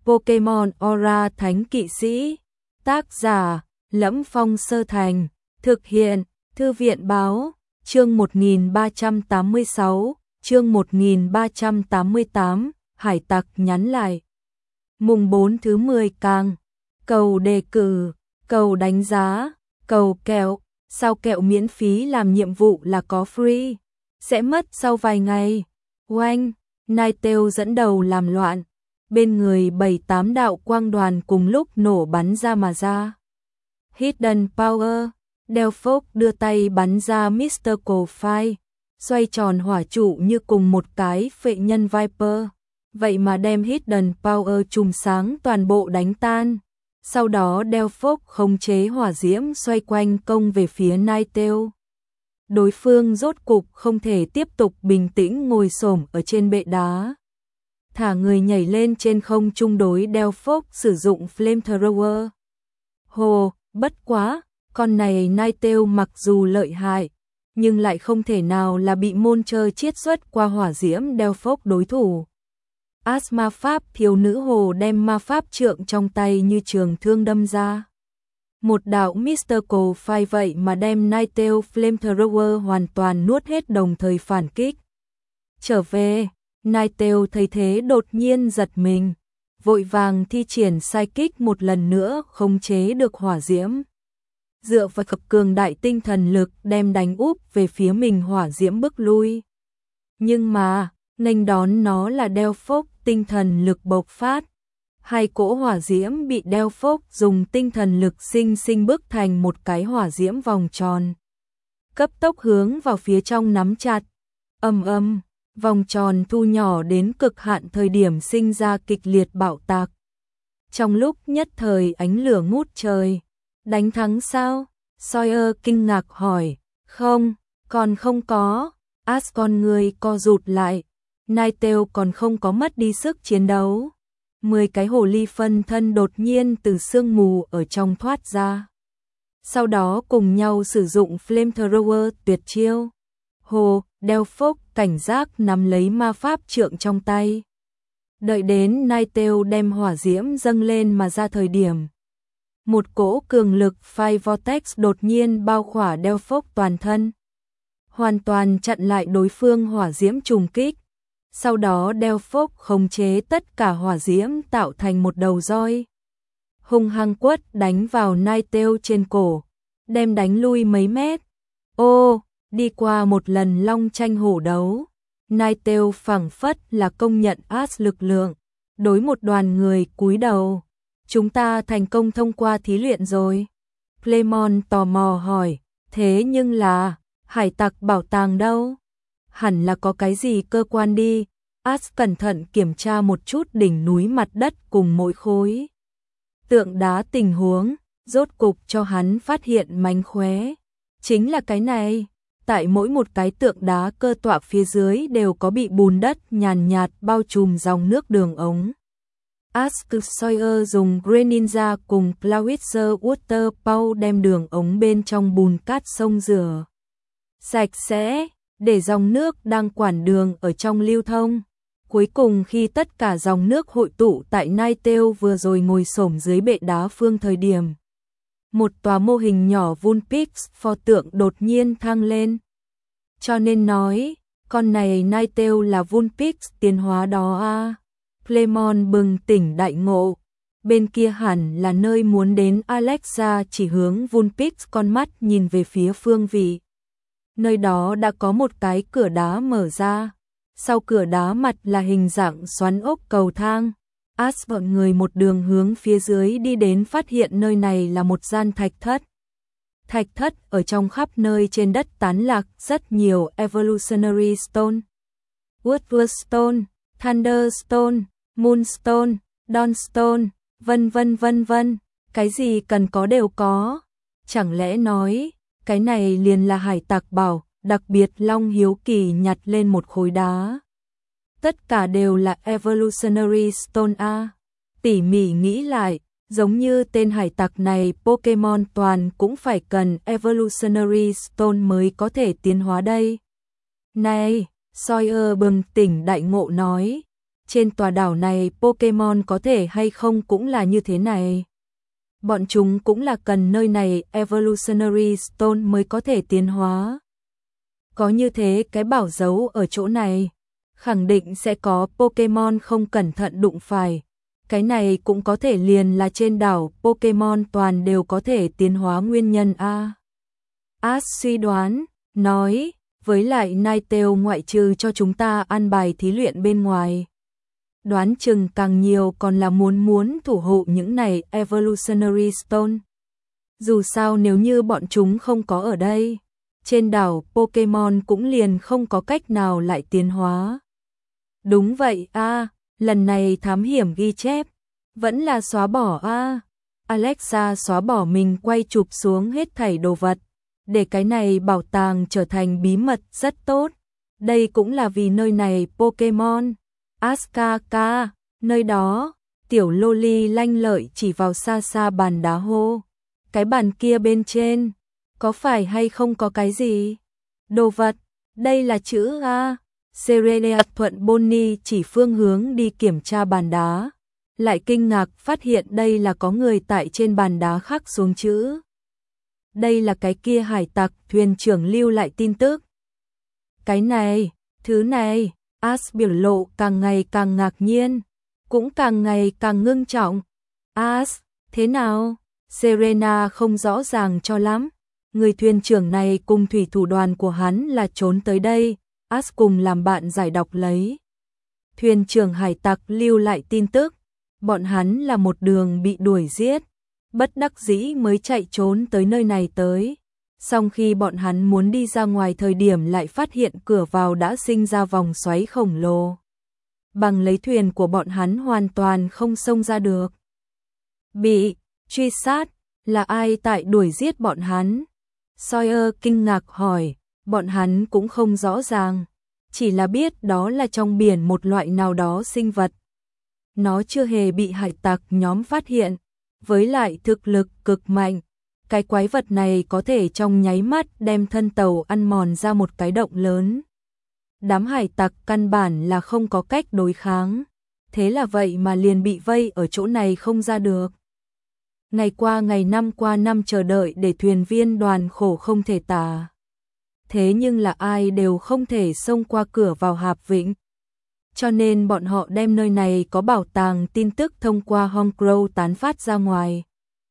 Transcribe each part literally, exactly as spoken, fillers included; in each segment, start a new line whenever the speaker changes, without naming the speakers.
Pokemon Aura Thánh Kỵ Sĩ. Tác giả: Lẫm Phong Sơ Thành. Thực hiện: Thư viện Báo. Chương một nghìn ba trăm tám mươi sáu, chương một nghìn ba trăm tám mươi tám, hải tặc nhắn lại. Mùng bốn thứ mười càng. Cầu đề cử, cầu đánh giá, cầu kẹo. Sao kẹo miễn phí làm nhiệm vụ là có free? Sẽ mất sau vài ngày. Oanh, Ninetale dẫn đầu làm loạn. Bên người bảy tám đạo quang đoàn cùng lúc nổ bắn ra mà ra. Hidden Power. Delphos đưa tay bắn ra Mystical Fire, xoay tròn hỏa trụ như cùng một cái phệ nhân Viper. Vậy mà đem Hidden Power chùm sáng toàn bộ đánh tan. Sau đó Delphos khống chế hỏa diễm xoay quanh công về phía Ninetale. Đối phương rốt cục không thể tiếp tục bình tĩnh ngồi xổm ở trên bệ đá. Thả người nhảy lên trên không trung đối Delphos sử dụng Flamethrower. Hồ, bất quá, con này Ninetale mặc dù lợi hại, nhưng lại không thể nào là bị môn chơi chiết xuất qua hỏa diễm Delphos đối thủ. As ma pháp thiếu nữ hồ đem ma pháp trượng trong tay như trường thương đâm ra. Một đạo Mystical Fire vậy mà đem Ninetale Flamethrower hoàn toàn nuốt hết đồng thời phản kích. Trở về, Ninetale thấy thế đột nhiên giật mình, vội vàng thi triển Psychic một lần nữa khống chế được hỏa diễm. Dựa vào cực cường đại tinh thần lực đem đánh úp về phía mình hỏa diễm bức lui. Nhưng mà, nghênh đón nó là Delphos tinh thần lực bộc phát. Hai cỗ hỏa diễm bị Delphos dùng tinh thần lực sinh sinh bức thành một cái hỏa diễm vòng tròn. Cấp tốc hướng vào phía trong nắm chặt. Ầm ầm, vòng tròn thu nhỏ đến cực hạn thời điểm sinh ra kịch liệt bạo tạc. Trong lúc nhất thời ánh lửa ngút trời. Đánh thắng sao? Sawyer kinh ngạc hỏi. Không, còn không có. As con người co rụt lại. Ninetale còn không có mất đi sức chiến đấu. Mười cái hồ ly phân thân đột nhiên từ sương mù ở trong thoát ra. Sau đó cùng nhau sử dụng Flamethrower tuyệt chiêu. Hồ, Delphos cảnh giác nắm lấy ma pháp trượng trong tay. Đợi đến Ninetale đem hỏa diễm dâng lên mà ra thời điểm. Một cỗ cường lực Fire Vortex đột nhiên bao khỏa Delphos toàn thân. Hoàn toàn chặn lại đối phương hỏa diễm trùng kích. Sau đó Delphos khống chế tất cả hỏa diễm tạo thành một đầu roi. Hung hăng quất đánh vào Ninetale trên cổ, đem đánh lui mấy mét. Ô, đi qua một lần long tranh hổ đấu. Ninetale phảng phất là công nhận As lực lượng. Đối một đoàn người cúi đầu. Chúng ta thành công thông qua thí luyện rồi. Clemon tò mò hỏi, thế nhưng là, hải tặc bảo tàng đâu? Hẳn là có cái gì cơ quan đi. As cẩn thận kiểm tra một chút đỉnh núi mặt đất cùng mỗi khối tượng đá tình huống, rốt cục cho hắn phát hiện mánh khóe. Chính là cái này, tại mỗi một cái tượng đá cơ tọa phía dưới đều có bị bùn đất nhàn nhạt bao trùm dòng nước đường ống. Ask Sawyer dùng Greninja cùng Plowitzer Water Pow đem đường ống bên trong bùn cát sông rửa sạch sẽ, để dòng nước đang quản đường ở trong lưu thông. Cuối cùng khi tất cả dòng nước hội tụ tại Ninetale vừa rồi ngồi xổm dưới bệ đá phương thời điểm. Một tòa mô hình nhỏ Vulpix pho tượng đột nhiên thăng lên. Cho nên nói, con này Ninetale là Vulpix tiến hóa đó à. Clemon bừng tỉnh đại ngộ. Bên kia hẳn là nơi muốn đến. Alexa chỉ hướng Vulpix con mắt nhìn về phía phương vị. Nơi đó đã có một cái cửa đá mở ra. Sau cửa đá mặt là hình dạng xoắn ốc cầu thang. As bọn người một đường hướng phía dưới đi đến phát hiện nơi này là một gian thạch thất. Thạch thất ở trong khắp nơi trên đất tán lạc rất nhiều Evolutionary Stone, Woodward Stone, Thunderstone, Moonstone, Dawnstone, vân vân vân vân, cái gì cần có đều có. Chẳng lẽ nói, cái này liền là hải tặc bảo, đặc biệt Long hiếu kỳ nhặt lên một khối đá. Tất cả đều là Evolutionary Stone A. Tỉ mỉ nghĩ lại, giống như tên hải tặc này Pokemon toàn cũng phải cần Evolutionary Stone mới có thể tiến hóa đây. Này, Sawyer bừng tỉnh đại ngộ nói, trên tòa đảo này Pokemon có thể hay không cũng là như thế này. Bọn chúng cũng là cần nơi này Evolutionary Stone mới có thể tiến hóa. Có như thế cái bảo dấu ở chỗ này, khẳng định sẽ có Pokemon không cẩn thận đụng phải. Cái này cũng có thể liền là trên đảo Pokemon toàn đều có thể tiến hóa nguyên nhân a. Ash suy đoán, nói, với lại Ninetale ngoại trừ cho chúng ta ăn bài thí luyện bên ngoài. Đoán chừng càng nhiều còn là muốn muốn thủ hộ những này Evolutionary Stone. Dù sao nếu như bọn chúng không có ở đây, trên đảo Pokemon cũng liền không có cách nào lại tiến hóa. Đúng vậy a, lần này thám hiểm ghi chép, vẫn là xóa bỏ a. Alexa xóa bỏ mình quay chụp xuống hết thảy đồ vật, để cái này bảo tàng trở thành bí mật rất tốt. Đây cũng là vì nơi này Pokemon. Askaka, nơi đó, tiểu loli lanh lợi chỉ vào xa xa bàn đá hô. Cái bàn kia bên trên, có phải hay không có cái gì? Đồ vật, đây là chữ A. Serena thuận Bonnie chỉ phương hướng đi kiểm tra bàn đá. Lại kinh ngạc phát hiện đây là có người tại trên bàn đá khắc xuống chữ. Đây là cái kia hải tặc thuyền trưởng lưu lại tin tức. Cái này, thứ này, Ash biểu lộ càng ngày càng ngạc nhiên, cũng càng ngày càng ngưng trọng. Ash, thế nào? Serena không rõ ràng cho lắm. Người thuyền trưởng này cùng thủy thủ đoàn của hắn là trốn tới đây, Ash cùng làm bạn giải đọc lấy. Thuyền trưởng hải tặc lưu lại tin tức, bọn hắn là một đường bị đuổi giết, bất đắc dĩ mới chạy trốn tới nơi này tới. Song khi bọn hắn muốn đi ra ngoài thời điểm lại phát hiện cửa vào đã sinh ra vòng xoáy khổng lồ. Bằng lấy thuyền của bọn hắn hoàn toàn không xông ra được. Bị truy sát, là ai tại đuổi giết bọn hắn? Sawyer kinh ngạc hỏi, bọn hắn cũng không rõ ràng, chỉ là biết đó là trong biển một loại nào đó sinh vật. Nó chưa hề bị hải tặc nhóm phát hiện, với lại thực lực cực mạnh. Cái quái vật này có thể trong nháy mắt đem thân tàu ăn mòn ra một cái động lớn. Đám hải tặc căn bản là không có cách đối kháng, thế là vậy mà liền bị vây ở chỗ này không ra được. Ngày qua ngày năm qua năm chờ đợi để thuyền viên đoàn khổ không thể tả. Thế nhưng là ai đều không thể xông qua cửa vào Hạp Vĩnh. Cho nên bọn họ đem nơi này có bảo tàng tin tức thông qua Hongcrow tán phát ra ngoài.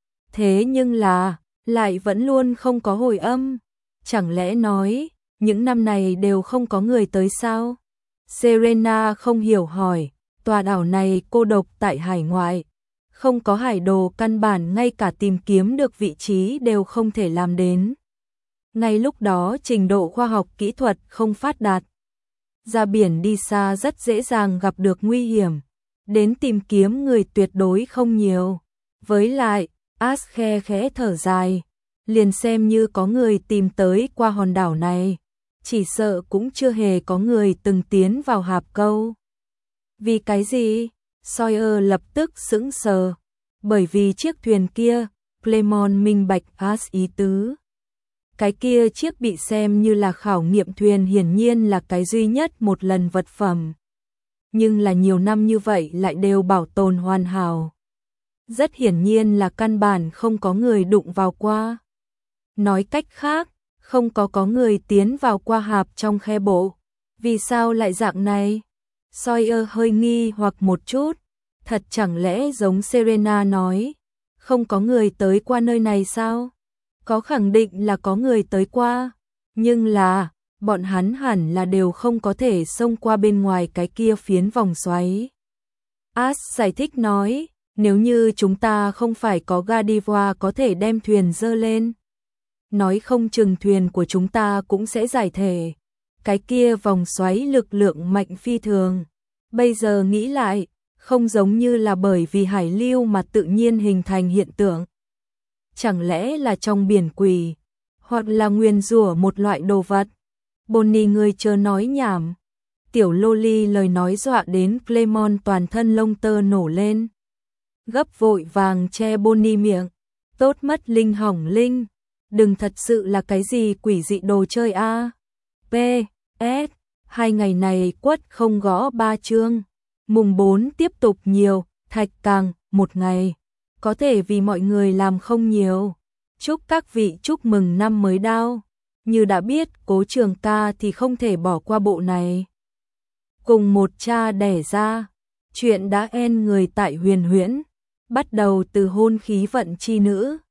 Thế nhưng là, lại vẫn luôn không có hồi âm. Chẳng lẽ nói, những năm này đều không có người tới sao? Serena không hiểu hỏi, tòa đảo này cô độc tại hải ngoại. Không có hải đồ căn bản ngay cả tìm kiếm được vị trí đều không thể làm đến. Ngay lúc đó trình độ khoa học kỹ thuật không phát đạt. Ra biển đi xa rất dễ dàng gặp được nguy hiểm. Đến tìm kiếm người tuyệt đối không nhiều. Với lại, Ash khe khẽ thở dài. Liền xem như có người tìm tới qua hòn đảo này. Chỉ sợ cũng chưa hề có người từng tiến vào hạp câu. Vì cái gì? Sawyer lập tức sững sờ. Bởi vì chiếc thuyền kia, Clemon minh bạch Ash ý tứ. Cái kia chiếc bị xem như là khảo nghiệm thuyền hiển nhiên là cái duy nhất một lần vật phẩm. Nhưng là nhiều năm như vậy lại đều bảo tồn hoàn hảo. Rất hiển nhiên là căn bản không có người đụng vào qua. Nói cách khác, không có có người tiến vào qua hạp trong khe bộ. Vì sao lại dạng này? Sawyer hơi nghi hoặc một chút. Thật chẳng lẽ giống Serena nói, không có người tới qua nơi này sao? Có khẳng định là có người tới qua, nhưng là, bọn hắn hẳn là đều không có thể xông qua bên ngoài cái kia phiến vòng xoáy. Ash giải thích nói, nếu như chúng ta không phải có Gardevoir có thể đem thuyền dơ lên, nói không chừng thuyền của chúng ta cũng sẽ giải thể. Cái kia vòng xoáy lực lượng mạnh phi thường. Bây giờ nghĩ lại, không giống như là bởi vì hải lưu mà tự nhiên hình thành hiện tượng. Chẳng lẽ là trong biển quỷ, hoặc là nguyền rủa một loại đồ vật? Bonnie người chờ nói nhảm. Tiểu loli lời nói dọa đến Clemon toàn thân lông tơ nổ lên. Gấp vội vàng che Bonnie miệng. Tốt mất linh hỏng linh. Đừng thật sự là cái gì quỷ dị đồ chơi a. P. S. Hai ngày này quất không gõ ba chương. Mùng bốn tiếp tục nhiều, thạch càng, một ngày. Có thể vì mọi người làm không nhiều. Chúc các vị chúc mừng năm mới Đao. Như đã biết Cố Trường Ca thì không thể bỏ qua bộ này. Cùng một cha đẻ ra, chuyện đã en người tại Huyền Huyễn, bắt đầu từ hôn khí vận chi nữ.